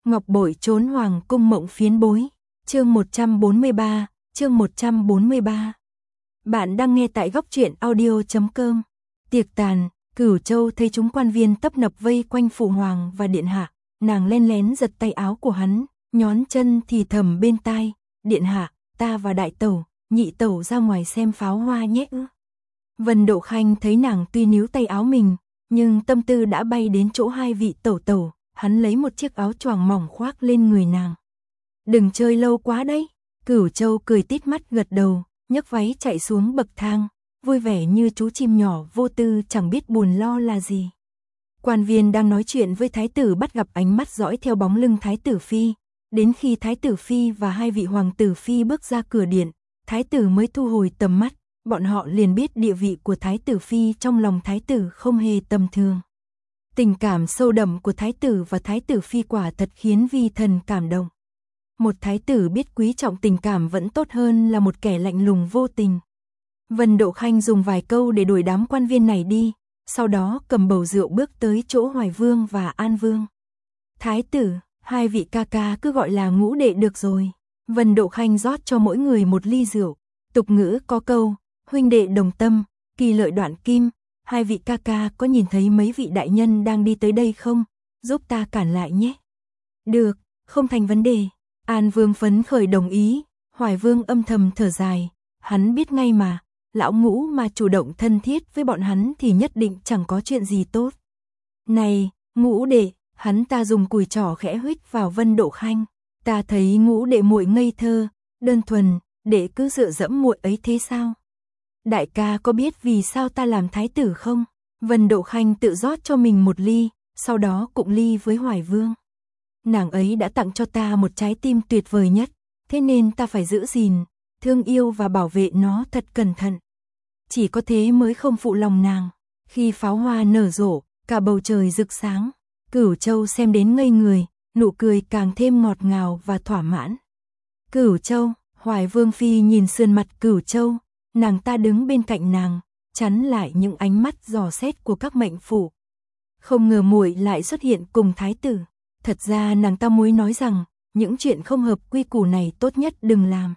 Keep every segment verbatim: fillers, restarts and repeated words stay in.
Ngọc bội trốn hoàng cung mộng phiến bối. Chương một trăm bốn mươi ba, chương một trăm bốn mươi ba. Bạn đang nghe tại góc truyện audio chấm com. Tiệc tàn, Cửu Châu thấy chúng quan viên tấp nập vây quanh phụ hoàng và điện hạ, nàng len lén giật tay áo của hắn, nhón chân thì thầm bên tai, "Điện hạ, ta và đại tẩu, nhị tẩu ra ngoài xem pháo hoa nhé." Vân Độ Khanh thấy nàng tuy níu tay áo mình, nhưng tâm tư đã bay đến chỗ hai vị tẩu tẩu, hắn lấy một chiếc áo choàng mỏng khoác lên người nàng. "Đừng chơi lâu quá đấy." Cửu Châu cười tít mắt gật đầu, nhấc váy chạy xuống bậc thang, vui vẻ như chú chim nhỏ vô tư chẳng biết buồn lo là gì. Quan viên đang nói chuyện với thái tử bắt gặp ánh mắt dõi theo bóng lưng thái tử phi, đến khi thái tử phi và hai vị hoàng tử phi bước ra cửa điện, thái tử mới thu hồi tầm mắt, bọn họ liền biết địa vị của thái tử phi trong lòng thái tử không hề tầm thường. Tình cảm sâu đậm của thái tử và thái tử phi quả thật khiến vi thần cảm động. Một thái tử biết quý trọng tình cảm vẫn tốt hơn là một kẻ lạnh lùng vô tình. Vân Độ Khanh dùng vài câu để đuổi đám quan viên này đi, sau đó cầm bầu rượu bước tới chỗ Hoài Vương và An Vương. "Thái tử, hai vị ca ca cứ gọi là ngũ đệ được rồi." Vân Độ Khanh rót cho mỗi người một ly rượu. Tục ngữ có câu, huynh đệ đồng tâm, kỳ lợi đoạn kim. "Hai vị ca ca có nhìn thấy mấy vị đại nhân đang đi tới đây không? Giúp ta cản lại nhé." "Được, không thành vấn đề." An Vương phấn khởi đồng ý. Hoài Vương âm thầm thở dài, hắn biết ngay mà, lão ngũ mà chủ động thân thiết với bọn hắn thì nhất định chẳng có chuyện gì tốt. "Này, ngũ đệ," hắn ta dùng cùi trỏ khẽ huých vào Vân Độ Khanh, "ta thấy ngũ đệ muội ngây thơ, đơn thuần, đệ cứ dựa dẫm muội ấy thế sao? Đại ca có biết vì sao ta làm thái tử không?" Vân Độ Khanh tự rót cho mình một ly, sau đó cụng ly với Hoài Vương. "Nàng ấy đã tặng cho ta một trái tim tuyệt vời nhất, thế nên ta phải giữ gìn, thương yêu và bảo vệ nó thật cẩn thận. Chỉ có thế mới không phụ lòng nàng." Khi pháo hoa nở rộ, cả bầu trời rực sáng, Cửu Châu xem đến ngây người, nụ cười càng thêm ngọt ngào và thỏa mãn. "Cửu Châu," Hoài Vương phi nhìn sườn mặt Cửu Châu, nàng ta đứng bên cạnh nàng, chắn lại những ánh mắt dò xét của các mệnh phụ. "Không ngờ muội lại xuất hiện cùng thái tử." Thật ra nàng ta muốn nói rằng, những chuyện không hợp quy củ này tốt nhất đừng làm.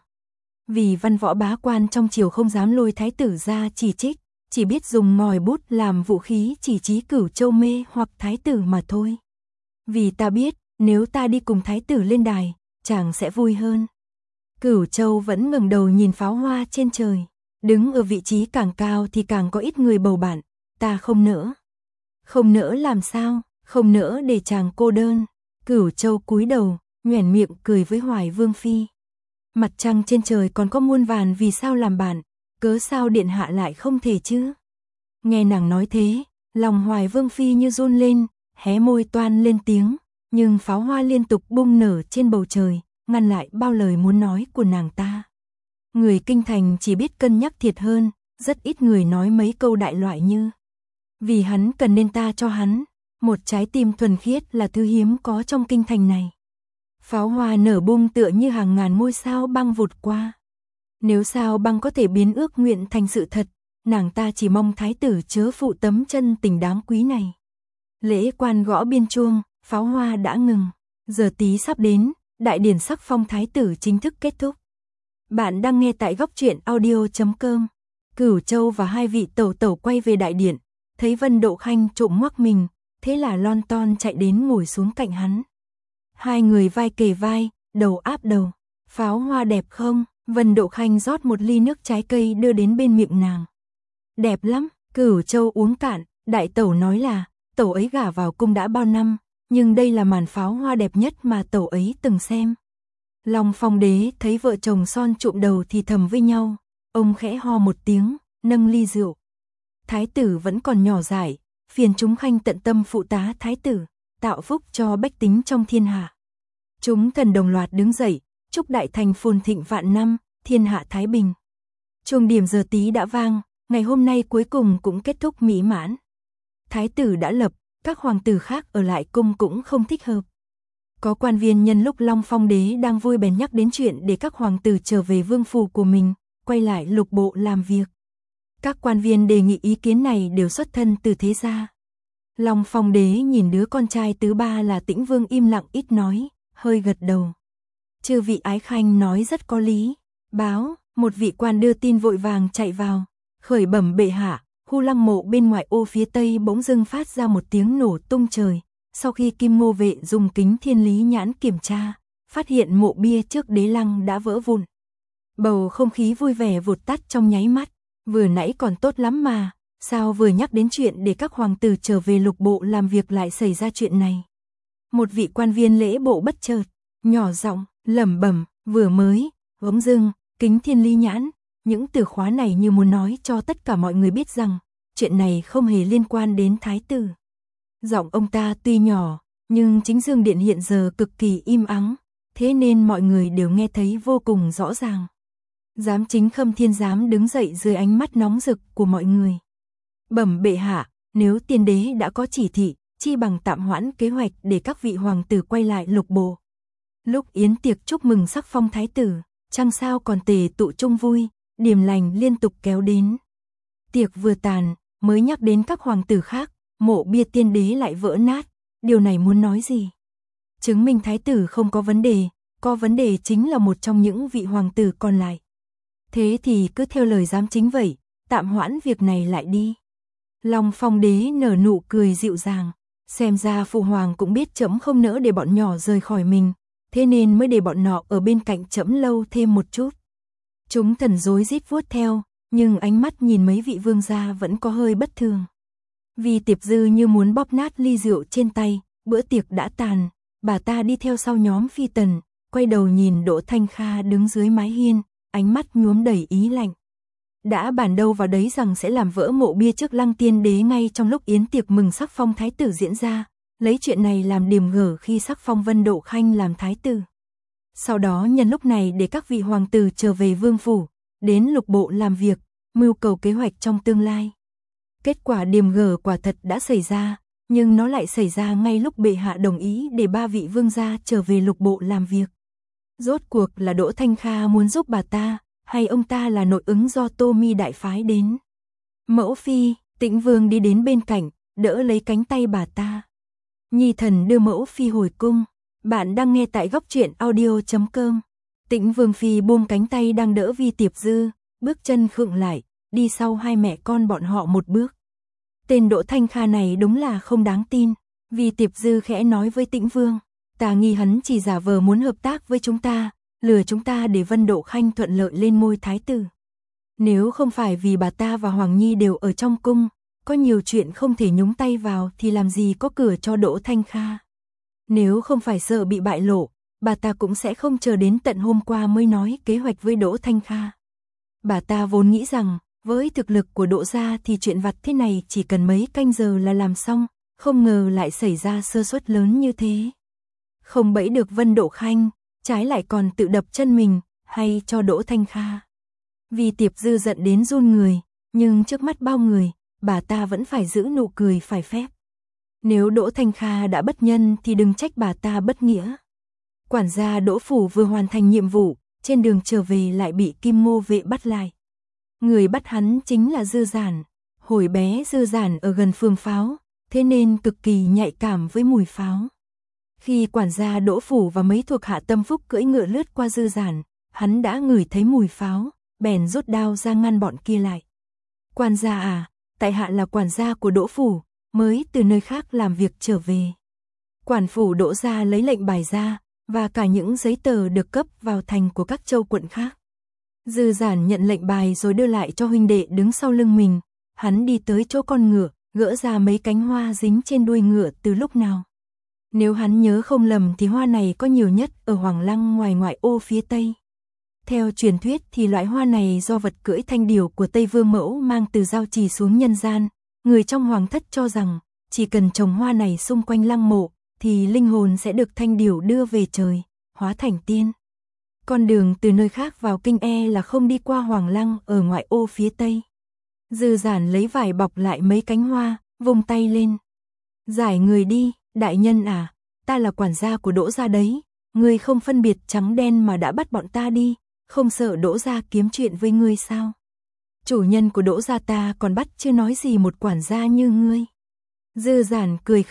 Vì văn võ bá quan trong triều không dám lôi thái tử ra chỉ trích, chỉ biết dùng ngòi bút làm vũ khí chỉ trích Cửu Châu mê hoặc thái tử mà thôi. "Vì ta biết, nếu ta đi cùng thái tử lên đài, chàng sẽ vui hơn." Cửu Châu vẫn ngẩng đầu nhìn pháo hoa trên trời. "Đứng ở vị trí càng cao thì càng có ít người bầu bạn, ta không nỡ." "Không nỡ làm sao? Không nỡ để chàng cô đơn." Cửu Châu cúi đầu, nhoẻn miệng cười với Hoài Vương phi. "Mặt trăng trên trời còn có muôn vàn vì sao làm bạn, cớ sao điện hạ lại không thể chứ?" Nghe nàng nói thế, lòng Hoài Vương phi như run lên, hé môi toan lên tiếng, nhưng pháo hoa liên tục bung nở trên bầu trời, ngăn lại bao lời muốn nói của nàng ta. Người kinh thành chỉ biết cân nhắc thiệt hơn, rất ít người nói mấy câu đại loại như "Vì hắn cần nên ta cho hắn." Một trái tim thuần khiết là thứ hiếm có trong kinh thành này. Pháo hoa nở bung tựa như hàng ngàn ngôi sao băng vụt qua. Nếu sao băng có thể biến ước nguyện thành sự thật, nàng ta chỉ mong thái tử chớ phụ tấm chân tình đáng quý này. Lễ quan gõ biên chuông, pháo hoa đã ngừng. Giờ tí sắp đến, đại điển sắc phong thái tử chính thức kết thúc. Bạn đang nghe tại góc truyện audio chấm com. Cửu Châu và hai vị tẩu tẩu quay về đại điện, thấy Vân Độ Khanh trộm ngoắc mình, thế là lon ton chạy đến ngồi xuống cạnh hắn. Hai người vai kề vai, đầu áp đầu. "Pháo hoa đẹp không?" Vân Độ Khanh rót một ly nước trái cây đưa đến bên miệng nàng. "Đẹp lắm." Cửu Châu uống cạn, đại tẩu nói là, tẩu ấy gả vào cung đã bao năm, nhưng đây là màn pháo hoa đẹp nhất mà tẩu ấy từng xem. Long Phong đế thấy vợ chồng son trụm đầu thì thầm với nhau, ông khẽ ho một tiếng, nâng ly rượu. "Thái tử vẫn còn nhỏ dại, phiền chúng khanh tận tâm phụ tá thái tử, tạo phúc cho bách tính trong thiên hạ." Chúng thần đồng loạt đứng dậy, chúc đại thành phồn thịnh vạn năm, thiên hạ thái bình. Chuông điểm giờ tí đã vang, ngày hôm nay cuối cùng cũng kết thúc mỹ mãn. Thái tử đã lập, các hoàng tử khác ở lại cung cũng không thích hợp. Có quan viên nhân lúc Long Phong đế đang vui bèn nhắc đến chuyện để các hoàng tử trở về vương phủ của mình, quay lại lục bộ làm việc. Các quan viên đề nghị ý kiến này đều xuất thân từ thế gia. Long Phong đế nhìn đứa con trai thứ ba là Tĩnh Vương im lặng ít nói, hơi gật đầu. Chư vị ái khanh nói rất có lý. Báo, một vị quan đưa tin vội vàng chạy vào, khởi bẩm bệ hạ, khu lăng mộ bên ngoài ô phía tây bỗng dưng phát ra một tiếng nổ tung trời. Sau khi Kim Ngô vệ dùng kính thiên lý nhãn kiểm tra, phát hiện mộ bia trước đế lăng đã vỡ vụn. Bầu không khí vui vẻ vụt tắt trong nháy mắt, vừa nãy còn tốt lắm mà, sao vừa nhắc đến chuyện để các hoàng tử trở về lục bộ làm việc lại xảy ra chuyện này. Một vị quan viên lễ bộ bất chợt, nhỏ giọng, lẩm bẩm, vừa mới, bỗng dưng, kính thiên lý nhãn, những từ khóa này như muốn nói cho tất cả mọi người biết rằng, chuyện này không hề liên quan đến thái tử. Giọng ông ta tuy nhỏ, nhưng chính dương điện hiện giờ cực kỳ im ắng, thế nên mọi người đều nghe thấy vô cùng rõ ràng. Giám chính Khâm Thiên Giám đứng dậy dưới ánh mắt nóng rực của mọi người. Bẩm bệ hạ, nếu tiên đế đã có chỉ thị, chi bằng tạm hoãn kế hoạch để các vị hoàng tử quay lại lục bộ. Lúc yến tiệc chúc mừng sắc phong thái tử, chăng sao còn tề tụ chung vui, điềm lành liên tục kéo đến. Tiệc vừa tàn, mới nhắc đến các hoàng tử khác, mộ bia tiên đế lại vỡ nát, điều này muốn nói gì? Chứng minh thái tử không có vấn đề, có vấn đề chính là một trong những vị hoàng tử còn lại. Thế thì cứ theo lời giám chính vậy, tạm hoãn việc này lại đi. Long Phong đế nở nụ cười dịu dàng, xem ra phụ hoàng cũng biết trẫm không nỡ để bọn nhỏ rời khỏi mình, thế nên mới để bọn nó ở bên cạnh trẫm lâu thêm một chút. Chúng thần rối rít vuốt theo, nhưng ánh mắt nhìn mấy vị vương gia vẫn có hơi bất thường. Vì Tiệp Dư như muốn bóp nát ly rượu trên tay, bữa tiệc đã tàn, bà ta đi theo sau nhóm phi tần, quay đầu nhìn Đỗ Thanh Kha đứng dưới mái hiên, ánh mắt nhuốm đầy ý lạnh. Đã bàn đâu vào đấy rằng sẽ làm vỡ mộ bia trước lăng tiên đế ngay trong lúc yến tiệc mừng sắc phong thái tử diễn ra, lấy chuyện này làm điểm gở khi sắc phong Vân Độ Khanh làm thái tử. Sau đó nhân lúc này để các vị hoàng tử trở về vương phủ, đến lục bộ làm việc, mưu cầu kế hoạch trong tương lai. Kết quả điểm gở quả thật đã xảy ra, nhưng nó lại xảy ra ngay lúc bệ hạ đồng ý để ba vị vương gia trở về lục bộ làm việc. Rốt cuộc là Đỗ Thanh Kha muốn giúp bà ta, hay ông ta là nội ứng do Tô Mi đại phái đến? Mẫu phi, Tĩnh Vương đi đến bên cạnh, đỡ lấy cánh tay bà ta. Nhi thần đưa mẫu phi hồi cung. Bạn đang nghe tại góc truyện audio chấm com. Tĩnh Vương phi buông cánh tay đang đỡ Vi Tiệp Dư, bước chân khựng lại, đi sau hai mẹ con bọn họ một bước. Tên Đỗ Thanh Kha này đúng là không đáng tin. Vi Tiệp Dư khẽ nói với Tĩnh Vương, ta nghi hắn chỉ giả vờ muốn hợp tác với chúng ta, lừa chúng ta để Vân Độ Khanh thuận lợi lên ngôi thái tử. Nếu không phải vì bà ta và Hoàng Nhi đều ở trong cung, có nhiều chuyện không thể nhúng tay vào thì làm gì có cửa cho Đỗ Thanh Kha. Nếu không phải sợ bị bại lộ, bà ta cũng sẽ không chờ đến tận hôm qua mới nói kế hoạch với Đỗ Thanh Kha. Bà ta vốn nghĩ rằng, với thực lực của Đỗ gia thì chuyện vặt thế này chỉ cần mấy canh giờ là làm xong, không ngờ lại xảy ra sơ suất lớn như thế. Không bẫy được Vân Độ Khanh, trái lại còn tự đập chân mình, hay cho Đỗ Thanh Kha. Vì Tiệp Dư giận đến run người, nhưng trước mắt bao người, bà ta vẫn phải giữ nụ cười phải phép. Nếu Đỗ Thanh Kha đã bất nhân thì đừng trách bà ta bất nghĩa. Quản gia Đỗ Phủ vừa hoàn thành nhiệm vụ, trên đường trở về lại bị Kim Ngô vệ bắt lại. Người bắt hắn chính là Dư Giản. Hồi bé Dư Giản ở gần phường pháo, thế nên cực kỳ nhạy cảm với mùi pháo. Khi quản gia Đỗ Phủ và mấy thuộc hạ tâm phúc cưỡi ngựa lướt qua Dư Giản, hắn đã ngửi thấy mùi pháo, bèn rút đao ra ngăn bọn kia lại. Quản gia à, tại hạ là quản gia của Đỗ Phủ, mới từ nơi khác làm việc trở về. Quản phủ Đỗ gia lấy lệnh bài ra, và cả những giấy tờ được cấp vào thành của các châu quận khác. Dư Giản nhận lệnh bài rồi đưa lại cho huynh đệ đứng sau lưng mình, hắn đi tới chỗ con ngựa, gỡ ra mấy cánh hoa dính trên đuôi ngựa từ lúc nào. Nếu hắn nhớ không lầm thì hoa này có nhiều nhất ở Hoàng Lăng ngoài ngoại ô phía Tây. Theo truyền thuyết thì loại hoa này do vật cưỡi thanh điểu của Tây Vương Mẫu mang từ Giao Trì xuống nhân gian. Người trong hoàng thất cho rằng, chỉ cần trồng hoa này xung quanh lăng mộ, thì linh hồn sẽ được thanh điểu đưa về trời, hóa thành tiên. Con đường từ nơi khác vào kinh e là không đi qua Hoàng Lăng ở ngoại ô phía Tây. Dư Giản lấy vải bọc lại mấy cánh hoa, vung tay lên. Giải người đi, đại nhân à, ta là quản gia của Đỗ gia đấy, ngươi không phân biệt trắng đen mà đã bắt bọn ta đi, không sợ Đỗ gia kiếm chuyện với ngươi sao? Chủ nhân của Đỗ gia ta còn bắt chưa nói gì một quản gia như ngươi. Dư Giản cười khẩy,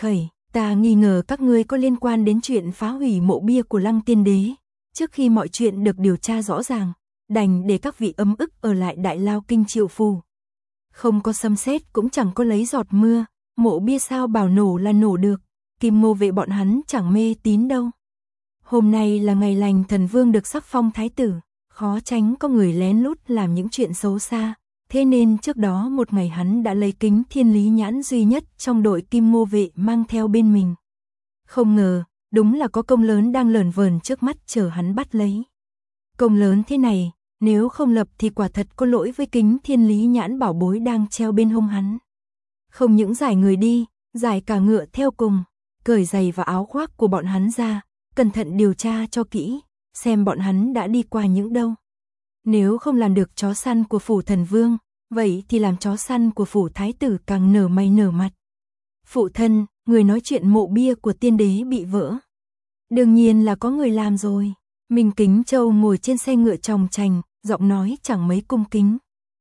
Ta nghi ngờ các ngươi có liên quan đến chuyện phá hủy mộ bia của Lăng Tiên Đế. Trước khi mọi chuyện được điều tra rõ ràng, đành để các vị ấm ức ở lại Đại Lao Kinh Triệu Phù. Không có sấm sét cũng chẳng có lấy giọt mưa, mộ bia sao bảo nổ là nổ được, Kim Ngô vệ bọn hắn chẳng mê tín đâu. Hôm nay là ngày lành thần vương được sắc phong thái tử, khó tránh có người lén lút làm những chuyện xấu xa, thế nên trước đó một ngày hắn đã lấy kính thiên lý nhãn duy nhất trong đội Kim Ngô vệ mang theo bên mình. Không ngờ, đúng là có công lớn đang lởn vởn trước mắt chờ hắn bắt lấy. Công lớn thế này, nếu không lập thì quả thật có lỗi với kính thiên lý nhãn bảo bối đang treo bên hông hắn. Không những giải người đi, giải cả ngựa theo cùng, cởi giày và áo khoác của bọn hắn ra, cẩn thận điều tra cho kỹ, xem bọn hắn đã đi qua những đâu. Nếu không làm được chó săn của phủ thần vương, vậy thì làm chó săn của phủ thái tử càng nở mày nở mặt. Phụ thân, người nói chuyện mộ bia của tiên đế bị vỡ. Đương nhiên là có người làm rồi. Minh Kính Châu ngồi trên xe ngựa tròng trành, giọng nói chẳng mấy cung kính.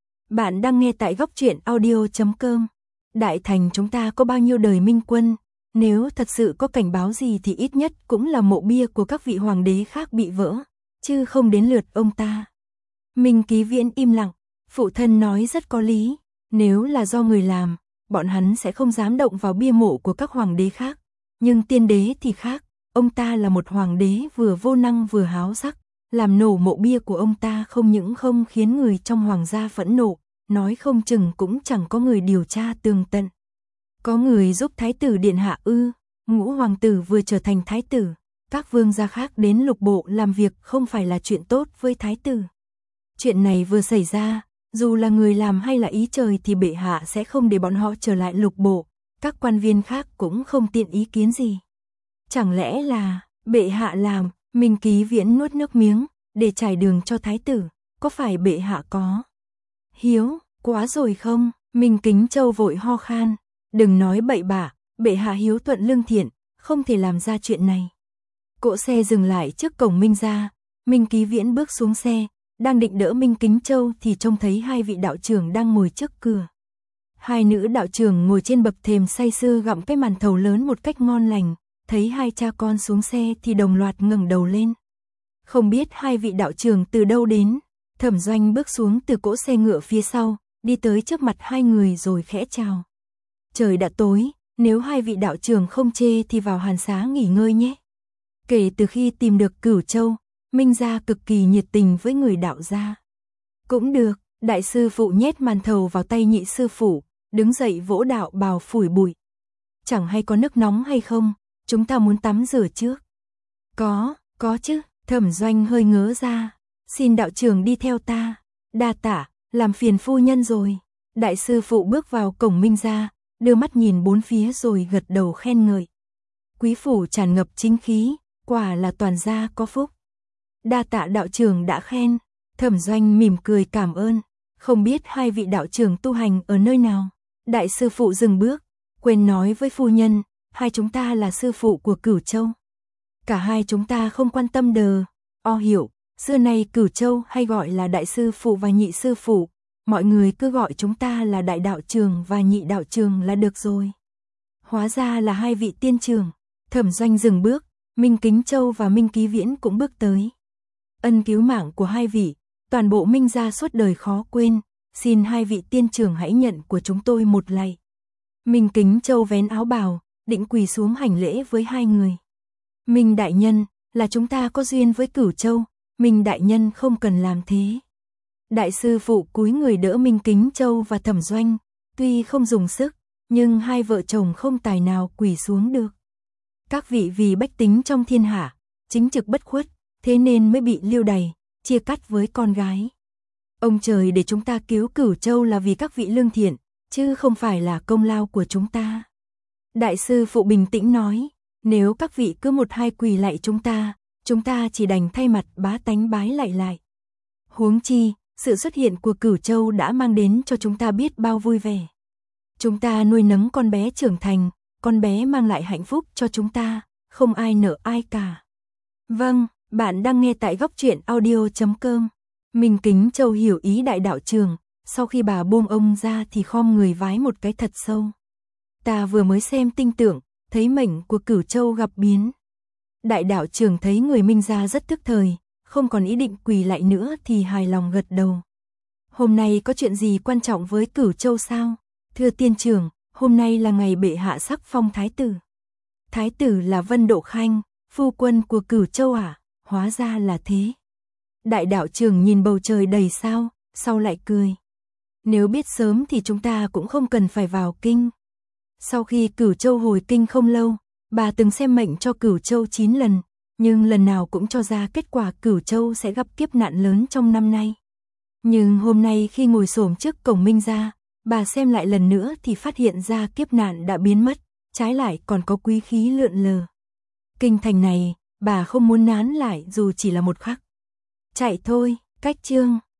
Bạn đang nghe tại góc truyện audio chấm com. Đại thành chúng ta có bao nhiêu đời minh quân, nếu thật sự có cảnh báo gì thì ít nhất cũng là mộ bia của các vị hoàng đế khác bị vỡ, chứ không đến lượt ông ta. Minh Ký Viễn im lặng, phụ thân nói rất có lý, nếu là do người làm, bọn hắn sẽ không dám động vào bia mộ của các hoàng đế khác, nhưng tiên đế thì khác, ông ta là một hoàng đế vừa vô năng vừa háo sắc, làm nổ mộ bia của ông ta không những không khiến người trong hoàng gia phẫn nộ, nói không chừng cũng chẳng có người điều tra tường tận. Có người giúp thái tử điện hạ ư? Ngũ hoàng tử vừa trở thành thái tử, các vương gia khác đến lục bộ làm việc không phải là chuyện tốt với thái tử. Chuyện này vừa xảy ra, dù là người làm hay là ý trời thì bệ hạ sẽ không để bọn họ trở lại lục bộ, các quan viên khác cũng không tiện ý kiến gì. Chẳng lẽ là bệ hạ làm? Minh Ký Viễn nuốt nước miếng, để trải đường cho thái tử, có phải bệ hạ có hiếu quá rồi không? Minh Kính Châu vội ho khan, đừng nói bậy bạ, bệ hạ hiếu thuận lương thiện, không thể làm ra chuyện này. Cỗ xe dừng lại trước cổng Minh gia, Minh Ký Viễn bước xuống xe, đang định đỡ Minh Kính Châu thì trông thấy hai vị đạo trưởng đang ngồi trước cửa. Hai nữ đạo trưởng ngồi trên bậc thềm say sưa gặm cái màn thầu lớn một cách ngon lành, thấy hai cha con xuống xe thì đồng loạt ngẩng đầu lên. Không biết hai vị đạo trưởng từ đâu đến, Thẩm Doanh bước xuống từ cỗ xe ngựa phía sau, đi tới trước mặt hai người rồi khẽ chào. Trời đã tối, nếu hai vị đạo trưởng không chê thì vào hàn xá nghỉ ngơi nhé. Kể từ khi tìm được Cửu Châu, Minh gia cực kỳ nhiệt tình với người đạo gia. Cũng được, đại sư phụ nhét màn thầu vào tay nhị sư phụ, đứng dậy vỗ đạo bào phủi bụi. Chẳng hay có nước nóng hay không, chúng ta muốn tắm rửa trước. Có, có chứ, Thẩm Doanh hơi ngớ ra, xin đạo trưởng đi theo ta. Đa tạ, làm phiền phu nhân rồi. Đại sư phụ bước vào cổng Minh gia, đưa mắt nhìn bốn phía rồi gật đầu khen ngợi. Quý phủ tràn ngập chính khí, quả là toàn gia có phúc. Đa tạ đạo trưởng đã khen. Thẩm Doanh mỉm cười cảm ơn, không biết hai vị đạo trưởng tu hành ở nơi nào. Đại sư phụ dừng bước, quên nói với phu nhân, hai chúng ta là sư phụ của Cửu Châu. Cả hai chúng ta không quan tâm đờ, o hiểu, xưa nay Cửu Châu hay gọi là đại sư phụ và nhị sư phụ, mọi người cứ gọi chúng ta là đại đạo trường và nhị đạo trường là được rồi. Hóa ra là hai vị tiên trường. Thẩm Doanh dừng bước, Minh Kính Châu và Minh Ký Viễn cũng bước tới. Ân cứu mạng của hai vị, toàn bộ Minh gia suốt đời khó quên, xin hai vị tiên trưởng hãy nhận của chúng tôi một lạy. Minh Kính Châu vén áo bào, định quỳ xuống hành lễ với hai người. Minh đại nhân, là chúng ta có duyên với Cửu Châu, Minh đại nhân không cần làm thế. Đại sư phụ cúi người đỡ Minh Kính Châu và Thẩm Doanh, tuy không dùng sức, nhưng hai vợ chồng không tài nào quỳ xuống được. Các vị vì bách tính trong thiên hạ, chính trực bất khuất, thế nên mới bị liêu đày, chia cắt với con gái. Ông trời để chúng ta cứu Cửu Châu là vì các vị lương thiện, chứ không phải là công lao của chúng ta. Đại sư phụ bình tĩnh nói, nếu các vị cứ một hai quỳ lạy chúng ta, chúng ta chỉ đành thay mặt bá tánh bái lạy lại. Huống chi, sự xuất hiện của Cửu Châu đã mang đến cho chúng ta biết bao vui vẻ. Chúng ta nuôi nấng con bé trưởng thành, con bé mang lại hạnh phúc cho chúng ta, không ai nợ ai cả. Vâng, bạn đang nghe tại góc truyện audio chấm com. Minh Kính Châu hiểu ý đại đạo trường, sau khi bà buông ông ra thì khom người vái một cái thật sâu. Ta vừa mới xem tinh tưởng, thấy mệnh của Cửu Châu gặp biến. Đại đạo trưởng thấy người Minh gia rất tức thời, không còn ý định quỳ lại nữa thì hài lòng gật đầu. Hôm nay có chuyện gì quan trọng với Cửu Châu sao? Thưa tiên trưởng, hôm nay là ngày bệ hạ sắc phong thái tử. Thái tử là Vân Độ Khanh, phu quân của Cửu Châu à? Hóa ra là thế. Đại đạo trưởng nhìn bầu trời đầy sao, sau lại cười. Nếu biết sớm thì chúng ta cũng không cần phải vào kinh. Sau khi Cửu Châu hồi kinh không lâu, bà từng xem mệnh cho Cửu Châu chín lần, nhưng lần nào cũng cho ra kết quả Cửu Châu sẽ gặp kiếp nạn lớn trong năm nay. Nhưng hôm nay khi ngồi xổm trước cổng Minh gia, bà xem lại lần nữa thì phát hiện ra kiếp nạn đã biến mất, trái lại còn có quý khí lượn lờ. Kinh thành này, bà không muốn nán lại dù chỉ là một khắc. Chạy thôi, cách chương.